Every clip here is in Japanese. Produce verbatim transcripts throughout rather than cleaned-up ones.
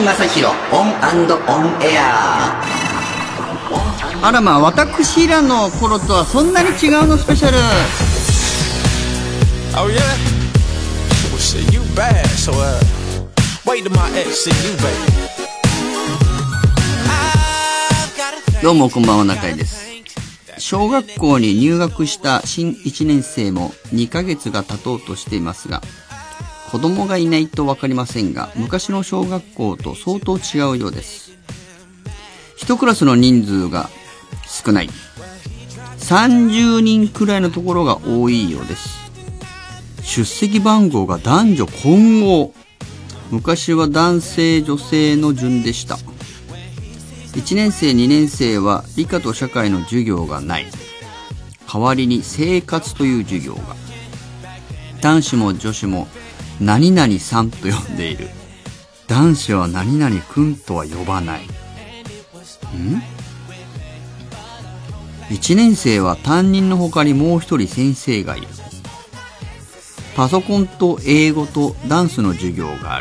正宏オン&オンエア。 あらまあ、私らの頃とはそんなに違うのスペシャル。 Oh yeah? Well shit, you bad, so uh wait till my ex see you, baby. どうもこんばんは、中井です。小学校に入学した新いちねん生もにかげつが経とうとしていますが、子供がいないと分かりませんが、昔の小学校と相当違うようです。一クラスの人数が少ない、さんじゅうにんくらいのところが多いようです。出席番号が男女混合。昔は男性女性の順でした。いちねん生にねん生は理科と社会の授業がない。代わりに生活という授業が。男子も女子も何々さんと呼んでいる。男子は何々くんとは呼ばない。ん？いちねん生は担任の他にもう一人先生がいる。パソコンと英語とダンスの授業がある。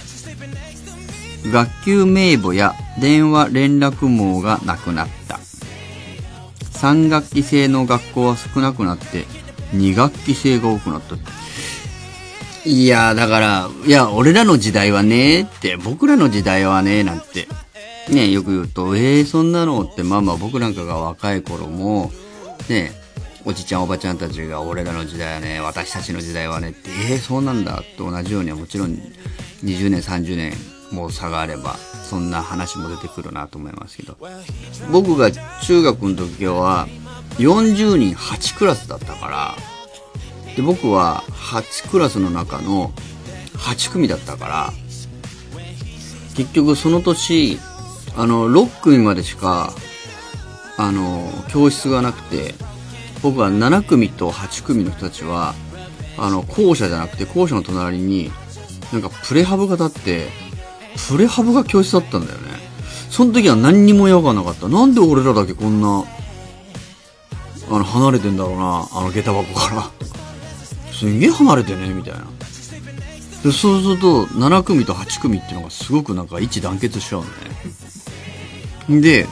学級名簿や電話連絡網がなくなった。さん学期制の学校は少なくなってに学期制が多くなった。いやだからいや俺らの時代はねって僕らの時代はねなんてねよく言うと、えーそんなのって、まあまあ僕なんかが若い頃もね、おじちゃんおばちゃんたちが俺らの時代はね、私たちの時代はねって、えーそうなんだと同じようにはもちろんにじゅうねんさんじゅうねんもう差があればそんな話も出てくるなと思いますけど、僕が中学の時はよんじゅうにんはちクラスだったから、で僕ははちクラスの中のはち組だったから、結局その年あのろく組までしかあの教室がなくて、僕はなな組とはち組の人たちはあの校舎じゃなくて校舎の隣になんかプレハブが立って、プレハブが教室だったんだよね。その時は何にも違和感なかった。なんで俺らだけこんなあの離れてんだろうな、あの下駄箱からすんげえ離れてねみたいな。でそうするとなな組とはち組っていうのがすごくなんか一致団結しちゃうんだね。で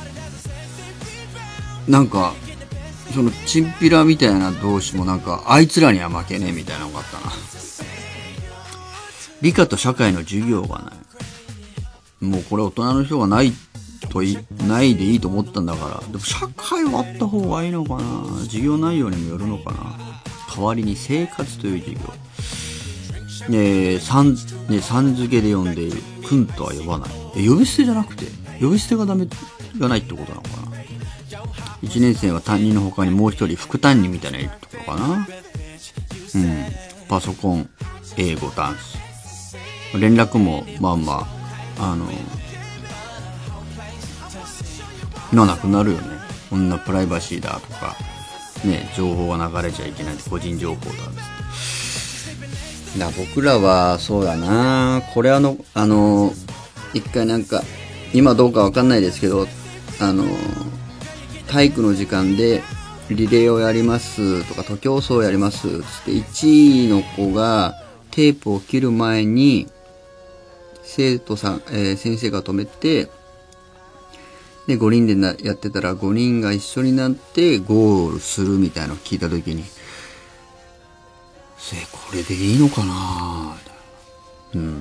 なんかそのチンピラみたいな同士もなんかあいつらには負けねえみたいなのがあったな。理科と社会の授業がない。もうこれ大人の人がないといないでいいと思ったんだから。でも社会はあった方がいいのかな。授業内容にもよるのかな。代わりに生活という授業。えー、さん、ね、さん付けで呼んでいる。くんとは呼ばない。え、呼び捨てじゃなくて呼び捨てがダメがないってことなのかな。いちねん生は担任の他にもう一人副担任みたいなのいるところかな。うん。パソコン、英語、ダンス。連絡もまあまああのななくなるよね。こんなプライバシーだとかね、情報が流れちゃいけない、個人情報だってだ。僕らはそうだな、これあのあの一回なんか今どうかわかんないですけど、あの体育の時間でリレーをやりますとか徒競走をやりますつっていちいの子がテープを切る前に生徒さん、えー、先生が止めて、でごにんでなやってたらごにんが一緒になってゴールするみたいなのを聞いたときに、せこれでいいのかなみたいな。うん。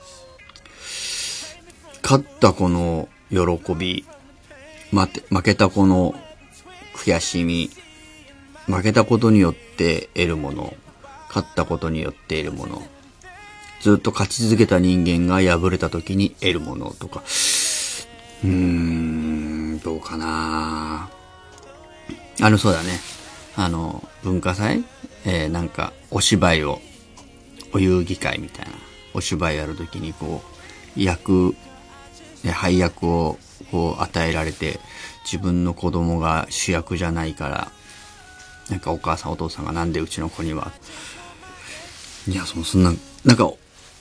勝った子の喜び、負け、負けた子の悔しみ、負けたことによって得るもの、勝ったことによって得るもの、ずっと勝ち続けた人間が敗れた時に得るものとか、うーん、どうかな。あの、そうだね。あの、文化祭、えー、なんか、お芝居を、お遊戯会みたいな、お芝居やるときに、こう、役、配役を、こう、与えられて、自分の子供が主役じゃないから、なんかお母さんお父さんがなんでうちの子には、いや、その、そんな、なんか、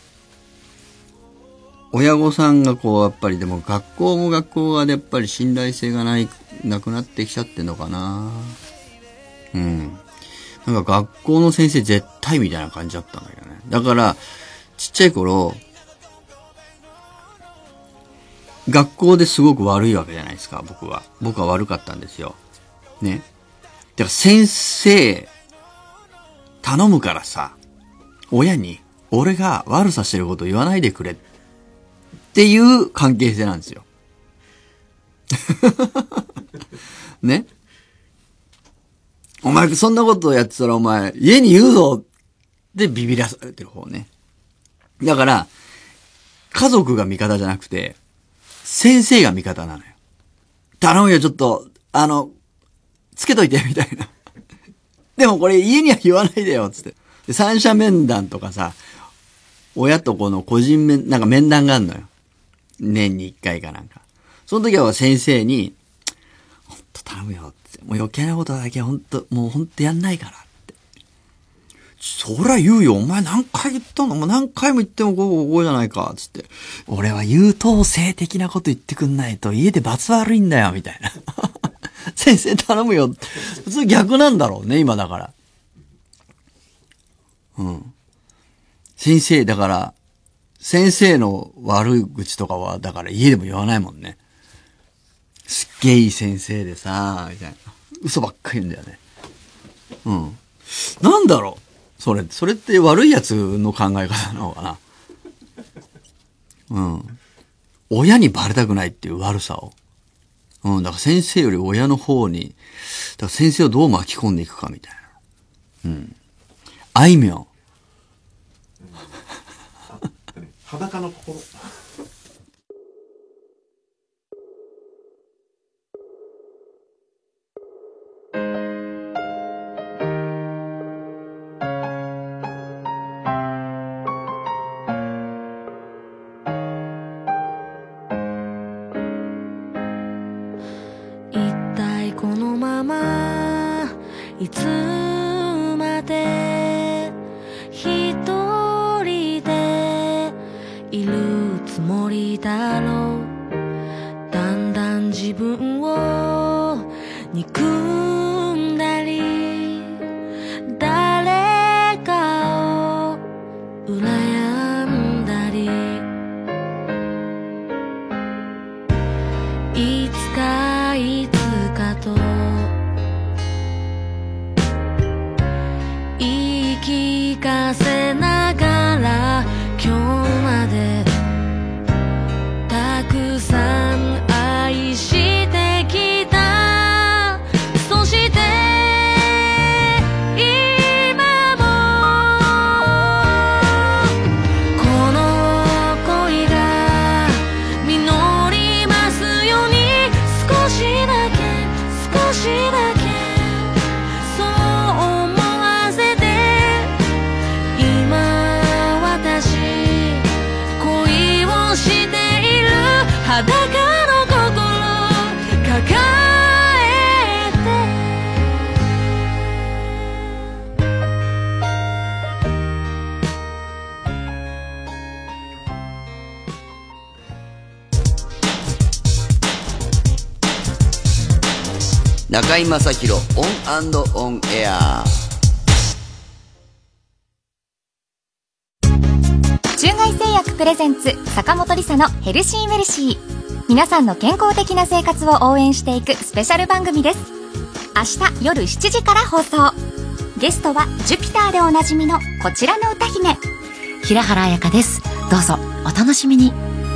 親御さんがこうやっぱりでも学校も学校がやっぱり信頼性がないなくなってきちゃってんのかな。うん。なんか学校の先生絶対みたいな感じだったんだけどね。だからちっちゃい頃学校ですごく悪いわけじゃないですか、僕は。僕は悪かったんですよ。ね。だから先生、頼むからさ、親に、俺が悪さしてることを言わないでくれっていう関係性なんですよ。ね。お前そんなことをやってたらお前家に言うぞってビビらされてる方ね。だから家族が味方じゃなくて先生が味方なのよ。頼むよちょっとあのつけといてみたいな。でもこれ家には言わないでよつって。で三者面談とかさ、親とこの個人面なんか面談があるのよ。年に一回かなんか。その時は先生にほんと頼むよって。もう余計なことだけほんと、もうほんとやんないからって。そりゃ言うよ。お前何回言ったの？もう何回も言ってもこうこうこうじゃないか。つって。俺は優等生的なこと言ってくんないと家で罰悪いんだよ。みたいな。先生頼むよ。普通逆なんだろうね、今だから。うん。先生、だから、先生の悪口とかは、だから家でも言わないもんね。すっげえいい先生でさ、みたいな。嘘ばっかり言うんだよね。うん。なんだろうそれ、それって悪いやつの考え方なのかな。うん。親にバレたくないっていう悪さを。うん。だから先生より親の方に、だから先生をどう巻き込んでいくかみたいな。うん。あいみょん。 裸の心。 いつまで一人でいるつもりだろう。だんだん自分を憎んだり誰かを羨んだり、いつかいつかと聞かせながら今日までたくさん愛してきた。そして今もこの恋が実りますように、少しだけ少しだけ裸の心抱えて。 中居正広オン&オンエア。 中外製薬プレゼンツ坂本理沙のヘルシーメルシー。皆さんの健康的な生活を応援していくスペシャル番組です。明日夜しちじから放送。ゲストはジュピターでおなじみのこちらの歌姫平原綾香です。どうぞお楽しみに。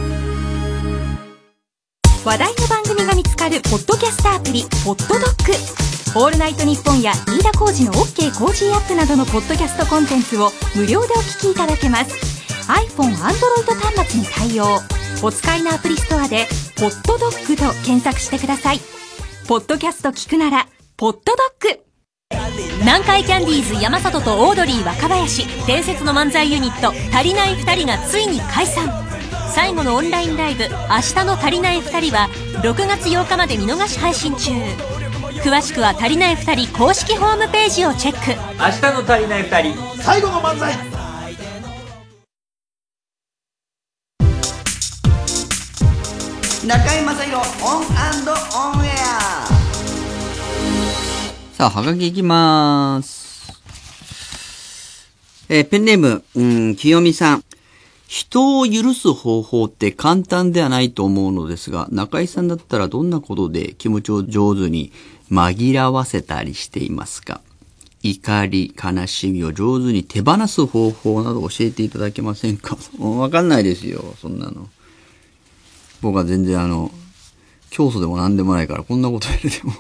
話題の番組が見つかるポッドキャストアプリポッドドッグ。オールナイトニッポンや飯田浩司の OK コージーアップなどのポッドキャストコンテンツを無料でお聞きいただけます。iPhone、Android 端末に対応。お使いのアプリストアでポッドドッグと検索してください。ポッドキャスト聞くならポッドドッグ。 南海キャンディーズ山里とオードリー若林、伝説の漫才ユニット足りないふたりがついに解散。最後のオンラインライブ明日の足りないふたりはろくがつようかまで見逃し配信中。詳しくは足りないふたり公式ホームページをチェック。 明日の足りないふたり最後の漫才。 中居正広オン&オンエア。 さあ、はがきいきまーす。えー、ペンネーム、うん、清美さん。 人を許す方法って簡単ではないと思うのですが、中井さんだったらどんなことで気持ちを上手に紛らわせたりしていますか？怒り、悲しみを上手に手放す方法など教えていただけませんか？わかんないですよ、そんなの。僕は全然あの、教祖でも何でもないからこんなこと言われても。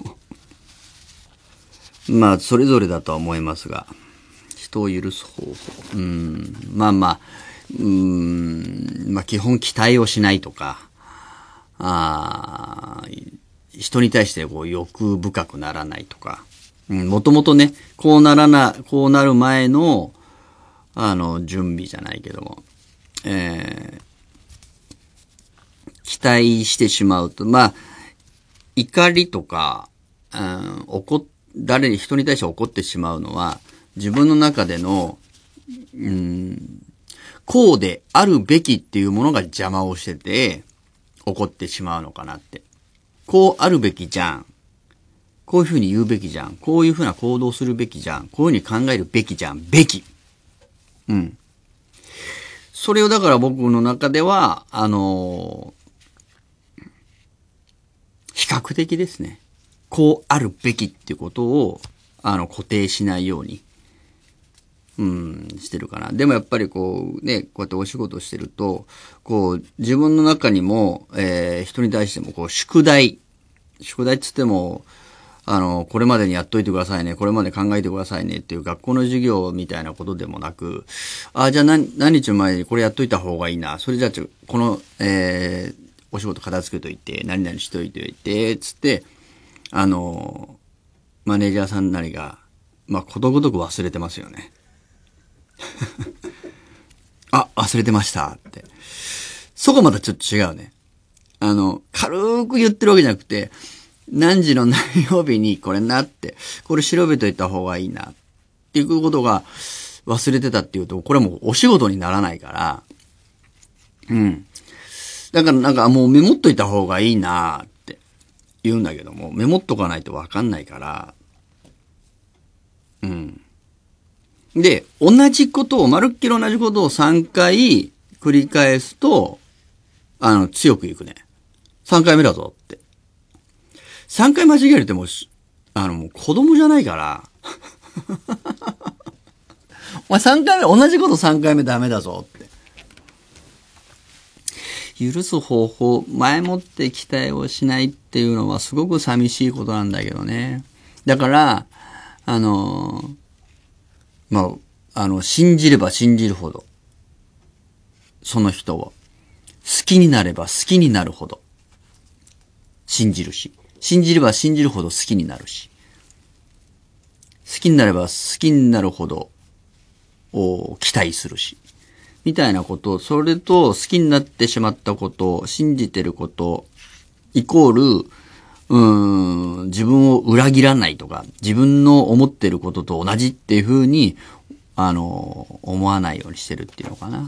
まあ、それぞれだとは思いますが、人を許す方法。うん、まあまあ、うーん、まあ基本期待をしないとか、あ人に対してこう欲深くならないとか、もともとね、こうならな、こうなる前の、あの、準備じゃないけども、えー、期待してしまうと、まあ、怒りとか、うん、怒、誰に、人に対して怒ってしまうのは、自分の中での、うん、こうであるべきっていうものが邪魔をしてて、怒ってしまうのかなって。こうあるべきじゃん。こういうふうに言うべきじゃん。こういうふうな行動するべきじゃん。こういうふうに考えるべきじゃん。べき。うん。それをだから僕の中では、あのー、比較的ですね。こうあるべきっていうことを、あの、固定しないように。うん、してるかな。でもやっぱりこうね、こうやってお仕事してると、こう自分の中にも、えー、人に対してもこう宿題、宿題っつっても、あの、これまでにやっといてくださいね、これまで考えてくださいねっていう学校の授業みたいなことでもなく、あ、じゃあ何、何日前にこれやっといた方がいいな。それじゃあちょ、この、えー、お仕事片付けといて、何々しといておいて、つって、あの、マネージャーさんなりが、まあ、ことごとく忘れてますよね。あ、忘れてましたって。そこまたちょっと違うね。あの、軽く言ってるわけじゃなくて、何時の何曜日にこれなって、これ調べといた方がいいなっていうことが忘れてたっていうと、これもうお仕事にならないから、うん。だからなんかもうメモっといた方がいいなって言うんだけども、メモっとかないとわかんないから、うん。で、同じことを、まるっきり同じことをさんかい繰り返すと、あの、強くいくね。さんかいめだぞって。さんかい間違えるってもう、あの、もう子供じゃないから。お前さんかいめ、同じことさんかいめダメだぞって。許す方法、前もって期待をしないっていうのはすごく寂しいことなんだけどね。だから、あの、まあ、あの、信じれば信じるほど、その人を、好きになれば好きになるほど、信じるし、信じれば信じるほど好きになるし、好きになれば好きになるほど、を期待するし、みたいなこと、それと好きになってしまったこと、信じてること、イコール、うーん、自分を裏切らないとか、自分の思ってることと同じっていう風に、あの、思わないようにしてるっていうのかな。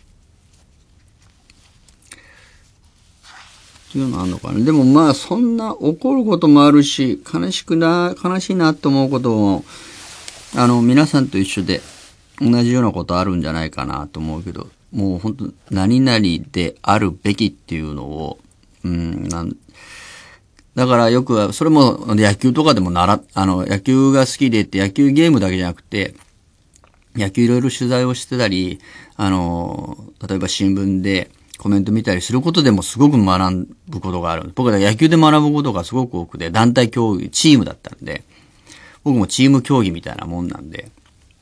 っていうのあるのかな。でもまあ、そんな怒ることもあるし、悲しくな、悲しいなと思うことも、あの、皆さんと一緒で同じようなことあるんじゃないかなと思うけど、もう本当何々であるべきっていうのを、うん、なんだからよく、それも野球とかでもなら、あの、野球が好きでって野球ゲームだけじゃなくて、野球いろいろ取材をしてたり、あの、例えば新聞でコメント見たりすることでもすごく学ぶことがある。僕は野球で学ぶことがすごく多くて、団体競技、チームだったんで、僕もチーム競技みたいなもんなんで、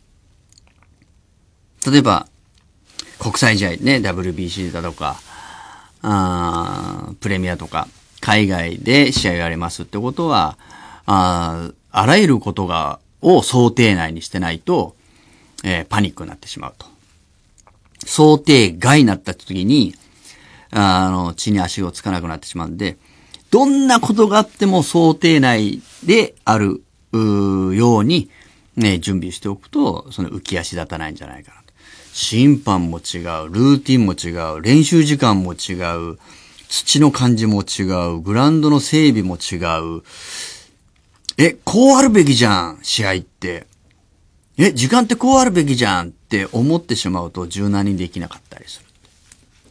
例えば、国際試合ね、ダブリュービーシー だとか、あプレミアとか、海外で試合をやりますってことは、ああらゆることが、を想定内にしてないと、えー、パニックになってしまうと。想定外になった時に、あの、地に足をつかなくなってしまうんで、どんなことがあっても想定内である、うように、ね、準備しておくと、その浮き足立たないんじゃないかなと。審判も違う、ルーティンも違う、練習時間も違う、土の感じも違う、グラウンドの整備も違う。え、こうあるべきじゃん、試合って。え、時間ってこうあるべきじゃんって思ってしまうと柔軟にできなかったりする。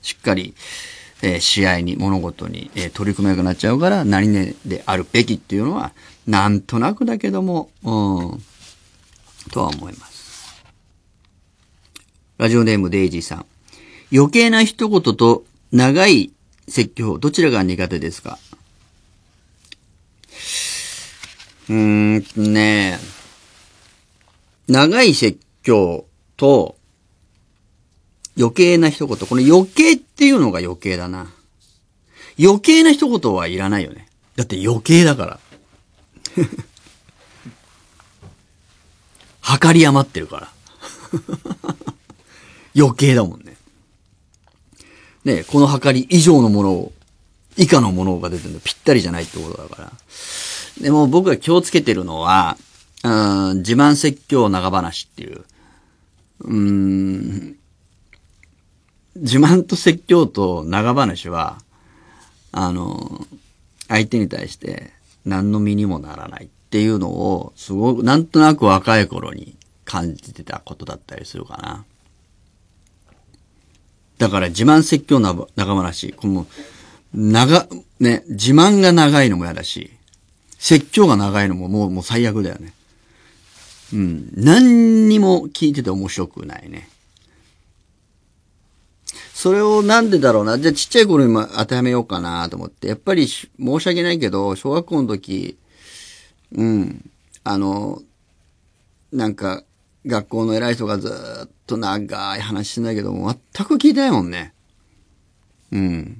しっかり、えー、試合に、物事に、えー、取り組めなくなっちゃうから、何々であるべきっていうのは、なんとなくだけども、うん、とは思います。ラジオネームデイジーさん。余計な一言と長い説教、どちらが苦手ですか？うーんね長い説教と余計な一言。この余計っていうのが余計だな。余計な一言はいらないよね。だって余計だから。計り余ってるから。余計だもんね。ね、この計り以上のものを、以下のものが出てるのぴったりじゃないってことだから。でも僕が気をつけてるのは、うん、自慢説教長話っていう、うーん、自慢と説教と長話は、あの、相手に対して何の身にもならないっていうのを、すごく、なんとなく若い頃に感じてたことだったりするかな。だから自慢説教な長話、この、長、ね、自慢が長いのも嫌だし、説教が長いのももう、もう最悪だよね。うん。何にも聞いてて面白くないね。それをなんでだろうな。じゃあちっちゃい頃に当てはめようかなと思って。やっぱり申し訳ないけど、小学校の時、うん。あの、なんか、学校の偉い人がずーっと長い話してんだけども、全く聞いてないもんね。うん。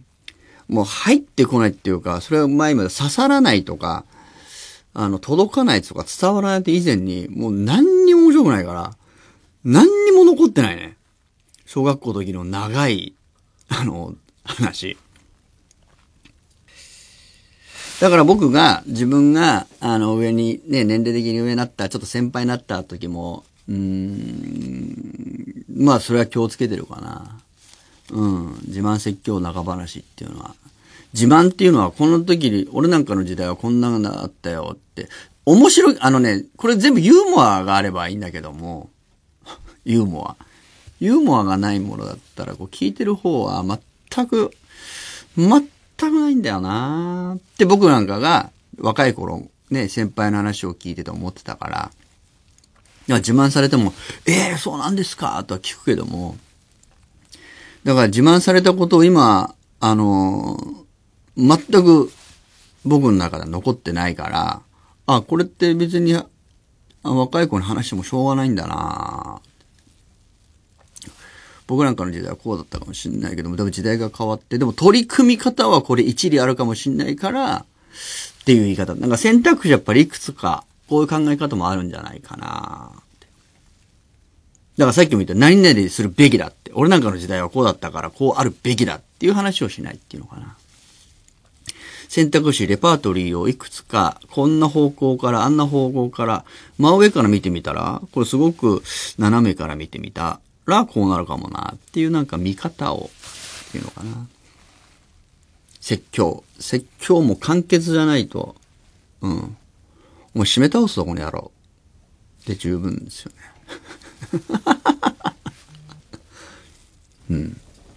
もう入ってこないっていうか、それは前まで刺さらないとか、あの、届かないとか伝わらないって以前に、もう何にも面白くないから、何にも残ってないね。小学校の時の長い、あの、話。だから僕が、自分が、あの、上に、ね、年齢的に上になった、ちょっと先輩になった時も、うーん、まあ、それは気をつけてるかな。うん。自慢説教長話っていうのは。自慢っていうのは、この時に、俺なんかの時代はこんなのあったよって。面白い、あのね、これ全部ユーモアがあればいいんだけども、ユーモア。ユーモアがないものだったら、こう聞いてる方は全く、全くないんだよなって僕なんかが若い頃、ね、先輩の話を聞いてて思ってたから、いや自慢されても、ええー、そうなんですかとは聞くけども、だから自慢されたことを今、あの、全く僕の中では残ってないから、あ、これって別に若い子に話してもしょうがないんだな僕なんかの時代はこうだったかもしれないけども、でも時代が変わって、でも取り組み方はこれ一理あるかもしれないから、っていう言い方。なんか選択肢やっぱりいくつか、こういう考え方もあるんじゃないかなって。だからさっきも言った何々するべきだって。俺なんかの時代はこうだったからこうあるべきだっていう話をしないっていうのかな。選択肢、レパートリーをいくつか、こんな方向からあんな方向から、真上から見てみたら、これすごく斜めから見てみたらこうなるかもなっていうなんか見方を、っていうのかな。説教。説教も簡潔じゃないと、うん。もう締め倒すとこにやろう。で十分ですよね。うん。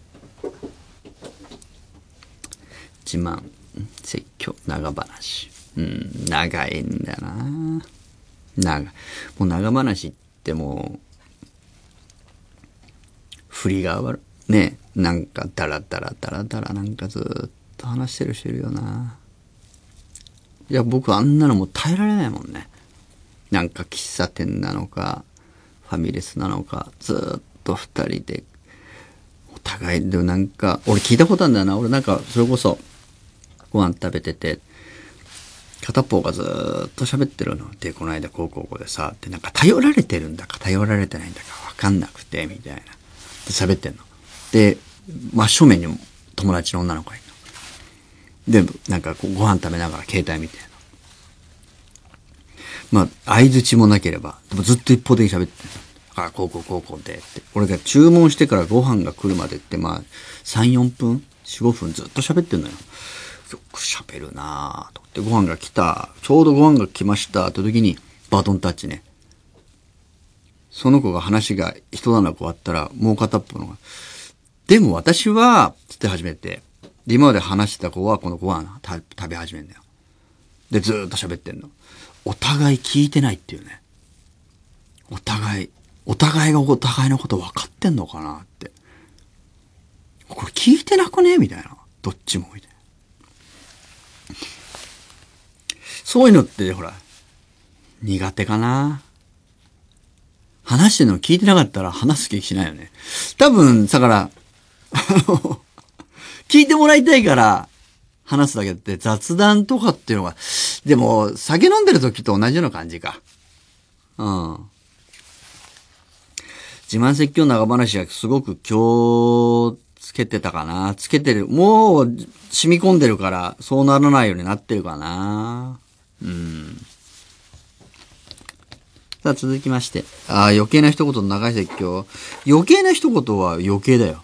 自慢、説教、長話。うん、長いんだよな。長、もう長話ってもう、振りが悪い。ね、なんかダラダラダラダラなんかずーっと話してる人いるよな。いや、僕あんなのもう耐えられないもんね。なんか喫茶店なのか、ファミレスなのか、ずーっと二人で、お互いでなんか、俺聞いたことあるんだよな。俺なんか、それこそ、ご飯食べてて、片方がずーっと喋ってるの。で、この間こうこうこうでさ、ってなんか頼られてるんだか頼られてないんだかわかんなくて、みたいな。で、喋ってんの。で、真正面にも友達の女の子がいるの。で、なんかこうご飯食べながら携帯見てるの。まあ、相槌もなければ、でもずっと一方的に喋ってるの。あ、こうこうこうこうでって。俺が注文してからご飯が来るまでって、まあ、さん、よんぷん ?よん、ごふんずっと喋ってんのよ。よく喋るなぁと思って、ご飯が来た。ちょうどご飯が来ましたって時に、バトンタッチね。その子が話が一段落終わったら、もう片っぽのが、 でも私は、つって始めて、で今まで話してた子はこのご飯食べ始めるんだよ。で、ずーっと喋ってんの。お互い聞いてないっていうね。お互い、お互いがお互いのこと分かってんのかなって。これ聞いてなくねみたいな。どっちもみたいな。そういうのってほら、苦手かな。話してるの聞いてなかったら話す気しないよね。多分、だから、あの、聞いてもらいたいから話すだけって雑談とかっていうのが、でも、酒飲んでる時と同じような感じか。うん。自慢説教長話はすごく気をつけてたかな。つけてる。もう染み込んでるからそうならないようになってるかな。うん。さあ続きまして。ああ、余計な一言の長い説教。余計な一言は余計だよ。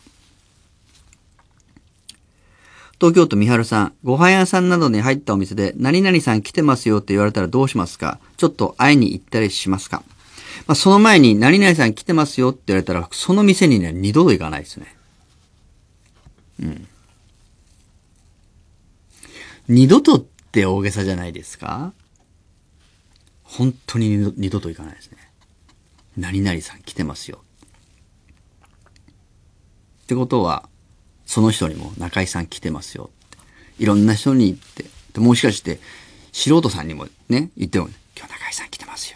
東京都三春さん。ご飯屋さんなどに入ったお店で何々さん来てますよって言われたらどうしますか？ちょっと会いに行ったりしますか？まあ、その前に何々さん来てますよって言われたらその店にね、二度と行かないですね。うん。二度とって大げさじゃないですか？本当に二度、二度と行かないですね。何々さん来てますよ。ってことは、その人にも中井さん来てますよって。いろんな人に言って。でもしかして、素人さんにもね、言っても、今日中井さん来てますよ。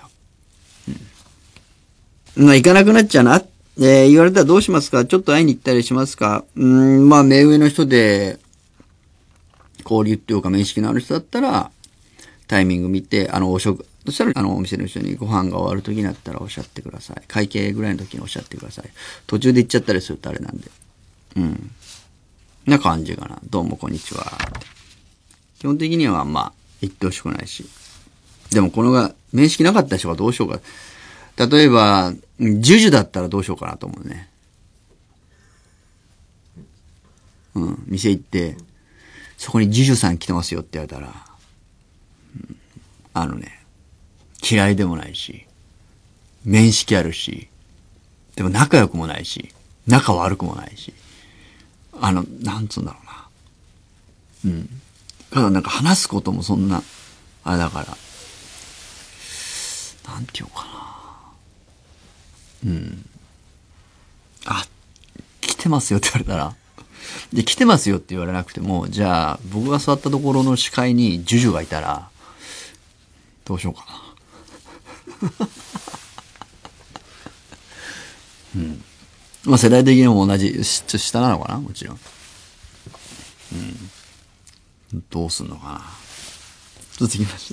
うん。まあ、行かなくなっちゃうな。えー、言われたらどうしますか？ちょっと会いに行ったりしますか？うーん、まあ、目上の人で、交流っていうか面識のある人だったら、タイミング見て、あの、お食、そしたら、あの、お店の人にご飯が終わる時になったらおっしゃってください。会計ぐらいの時におっしゃってください。途中で行っちゃったりするとあれなんで。うん。な感じかな。どうもこんにちは。基本的にはまあ、言ってほしくないし。でもこのが、面識なかった人がどうしようか。例えば、ジュジュだったらどうしようかなと思うね。うん。店行って、そこにジュジュさん来てますよって言われたら、うん、あのね、嫌いでもないし、面識あるし、でも仲良くもないし、仲悪くもないし、あの、なんつうんだろうな。うん。ただなんか話すこともそんな、あれだから、なんて言おうかな。うん。あ、来てますよって言われたら、で、来てますよって言われなくても、じゃあ、僕が座ったところの視界にジュジュがいたら、どうしようかな。うん。まあ世代的にも同じ、ちょっと下なのかなもちろん。うん。どうすんのかな。続きまして。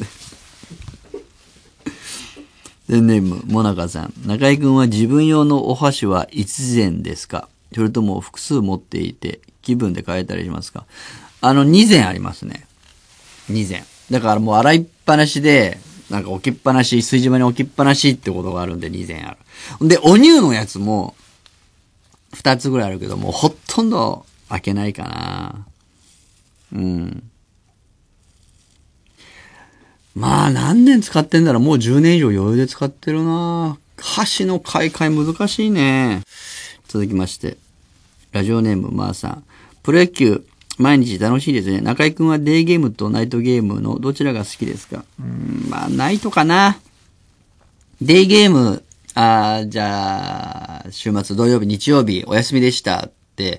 ペンネーム、もなかさん。中井くんは自分用のお箸は一膳ですか？それとも複数持っていて気分で変えたりしますか？あの、二膳ありますね。二膳。だからもう洗いっぱなしで、なんか置きっぱなし、炊事場に置きっぱなしってことがあるんで二膳ある。で、お乳のやつも二つぐらいあるけど、もうほとんど開けないかな。うん。まあ何年使ってんだろう。もうじゅうねん以上余裕で使ってるな。箸の買い替え難しいね。続きまして。ラジオネームまーさん。プロ野球、毎日楽しいですね。中井くんはデイゲームとナイトゲームのどちらが好きですか？うーん、まあナイトかな。デイゲーム、あー、じゃあ、週末土曜日、日曜日お休みでしたって、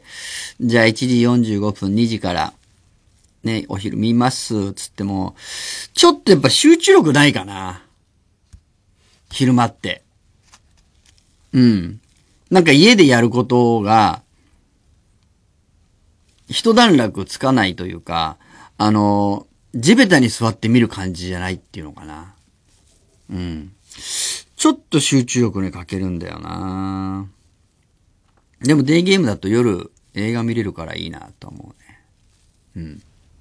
じゃあいちじよんじゅうごふんにじから、ね、お昼見ます、つっても、ちょっとやっぱ集中力ないかな。昼間って。うん。なんか家でやることが、一段落つかないというか、あの、地べたに座って見る感じじゃないっていうのかな。うん。ちょっと集中力に欠けるんだよな。でもデイゲームだと夜映画見れるからいいなと思うね。うん。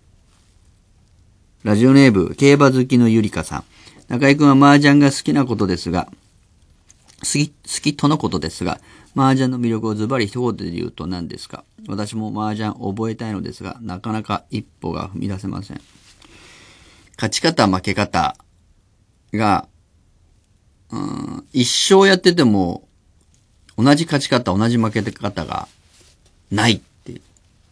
ラジオネーム、競馬好きのゆりかさん。中井くんは麻雀が好きなことですが、好き、好きとのことですが、麻雀の魅力をズバリ一言で言うと何ですか？私も麻雀覚えたいのですが、なかなか一歩が踏み出せません。勝ち方、負け方が、うーん、一生やってても、同じ勝ち方、同じ負け方がないっていう。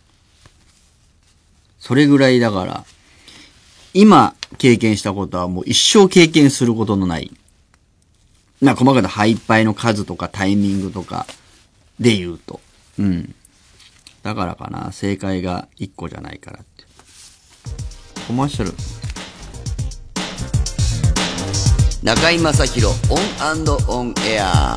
それぐらいだから、今経験したことはもう一生経験することのない。な、細かなハイパイの数とかタイミングとかで言うと。うん。だからかな、正解が一個じゃないからって。コマーシャル。 中居正広オン&オンエア。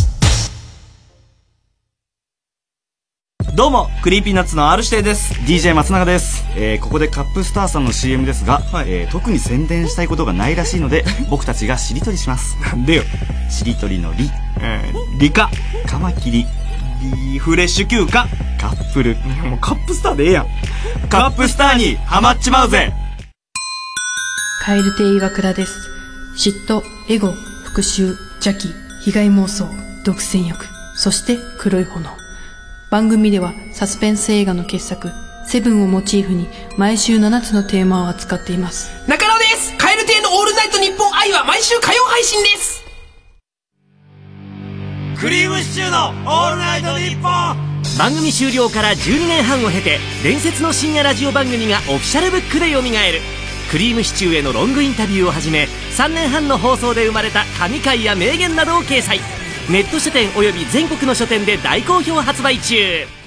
どうもクリーピーナッツの R 指定です。 ディージェー 松永です。えー、ここでカップスターさんの シーエム ですが、はい、えー、特に宣伝したいことがないらしいので僕たちがしりとりします。なんでよ。しりとりのり、えー、リカカマキリリフレッシュ休暇カップル。もうカップスターでええやん。カップスターにハマっちまうぜ。 カエル亭岩倉です。嫉妬、エゴ、復讐、邪気、被害妄想、独占欲、そして黒い炎。番組ではサスペンス映画の傑作セブンをモチーフに毎週ななつのテーマを扱っています。 中野です。カエル亭のオールナイトニッポン愛は毎週火曜配信です。 クリームシチューのオールナイトニッポン。 番組終了からじゅうにねんはんを経て伝説の深夜ラジオ番組がオフィシャルブックでよみがえる。クリームシチューへのロングインタビューをはじめさんねんはんの放送で生まれた神回や名言などを掲載。ネット書店および全国の書店で大好評発売中。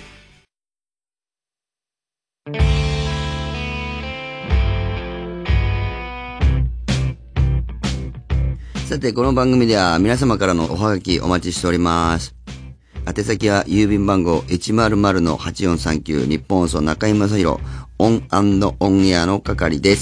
さて、この番組では皆様からのおはがきお待ちしております。宛先は郵便番号 いちまるまるのはちよんさんきゅう 日本放送中居正広オン&オンエアの係です。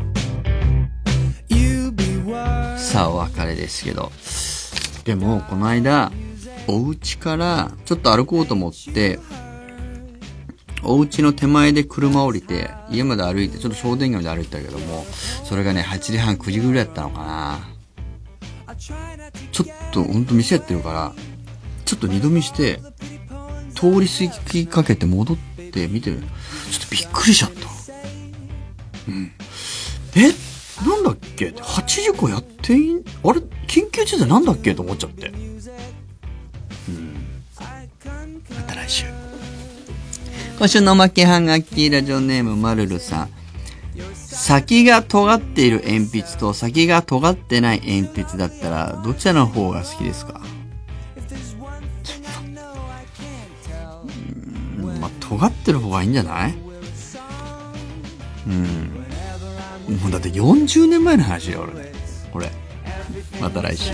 さあお別れですけど、でもこの間お家からちょっと歩こうと思ってお家の手前で車降りて家まで歩いて、ちょっと商店街まで歩いたけども、それがねはちじはんくじぐらいだったのかな。ちょっとほんと店やってるからちょっと二度見して通り過ぎかけて戻って見てる。ちょっとびっくりしちゃった。うん。えなんだっけはちじごやっていい、あれ緊急事態なんだっけと思っちゃって。うん。また来週。今週のおまけはがき、ラジオネームまるるさん。先が尖っている鉛筆と先が尖ってない鉛筆だったらどちらの方が好きですか？うん、まあ、尖ってる方がいいんじゃない？うん。もうだってよんじゅうねんまえの話よ、俺ね。これ。また来週。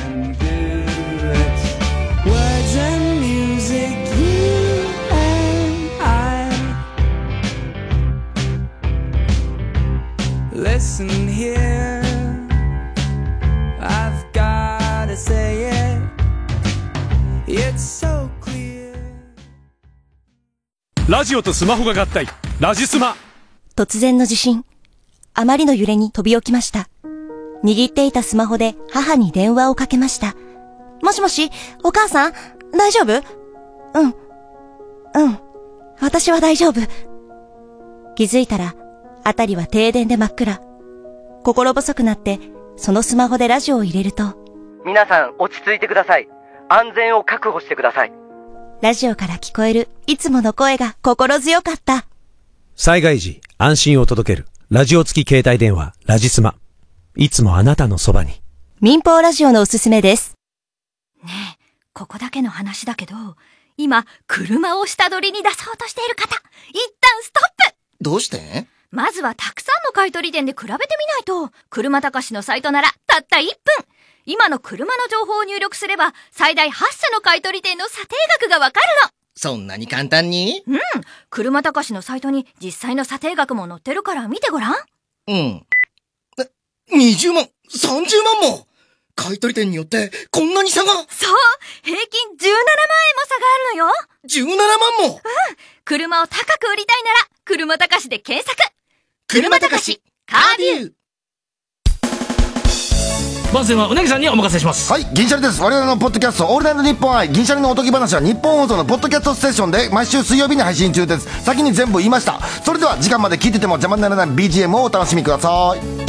Listen here, I've gotta say it, it's so clear. ラジオとスマホが合体、ラジスマ。 突然の地震、あまりの揺れに飛び起きました。握っていたスマホで母に電話をかけました。もしもし、お母さん、大丈夫？うん。うん。私は大丈夫。気づいたら、あたりは停電で真っ暗。心細くなって、そのスマホでラジオを入れると、 皆さん落ち着いてください。安全を確保してください。 ラジオから聞こえるいつもの声が心強かった。 災害時、安心を届ける。ラジオ付き携帯電話、ラジスマ。いつもあなたのそばに。 民放ラジオのおすすめです。 ねえ、ここだけの話だけど、今、車を下取りに出そうとしている方、一旦ストップ！ どうして？ まずはたくさんの買取店で比べてみないと、車たかしのサイトならたったいっぷん。今の車の情報を入力すれば、最大はち社の買取店の査定額がわかるの。 そんなに簡単に？ うん。車たかしのサイトに実際の査定額も載ってるから見てごらん。 うん。にじゅうまん、さんじゅうまんも買取店によってこんなに差が。 そう平均じゅうななまんえんも差があるのよ。 じゅうななまんも。 うん。車を高く売りたいなら、車たかしで検索。 車たかし、カービュー。 番宣はうなぎさんにお任せします。 はい、銀シャリです。我々のポッドキャストオールナイトニッポン愛銀シャリのおとぎ話は日本放送のポッドキャストステーションで毎週水曜日に配信中です。先に全部言いました。それでは時間まで聞いてても邪魔にならない ビージーエム をお楽しみください。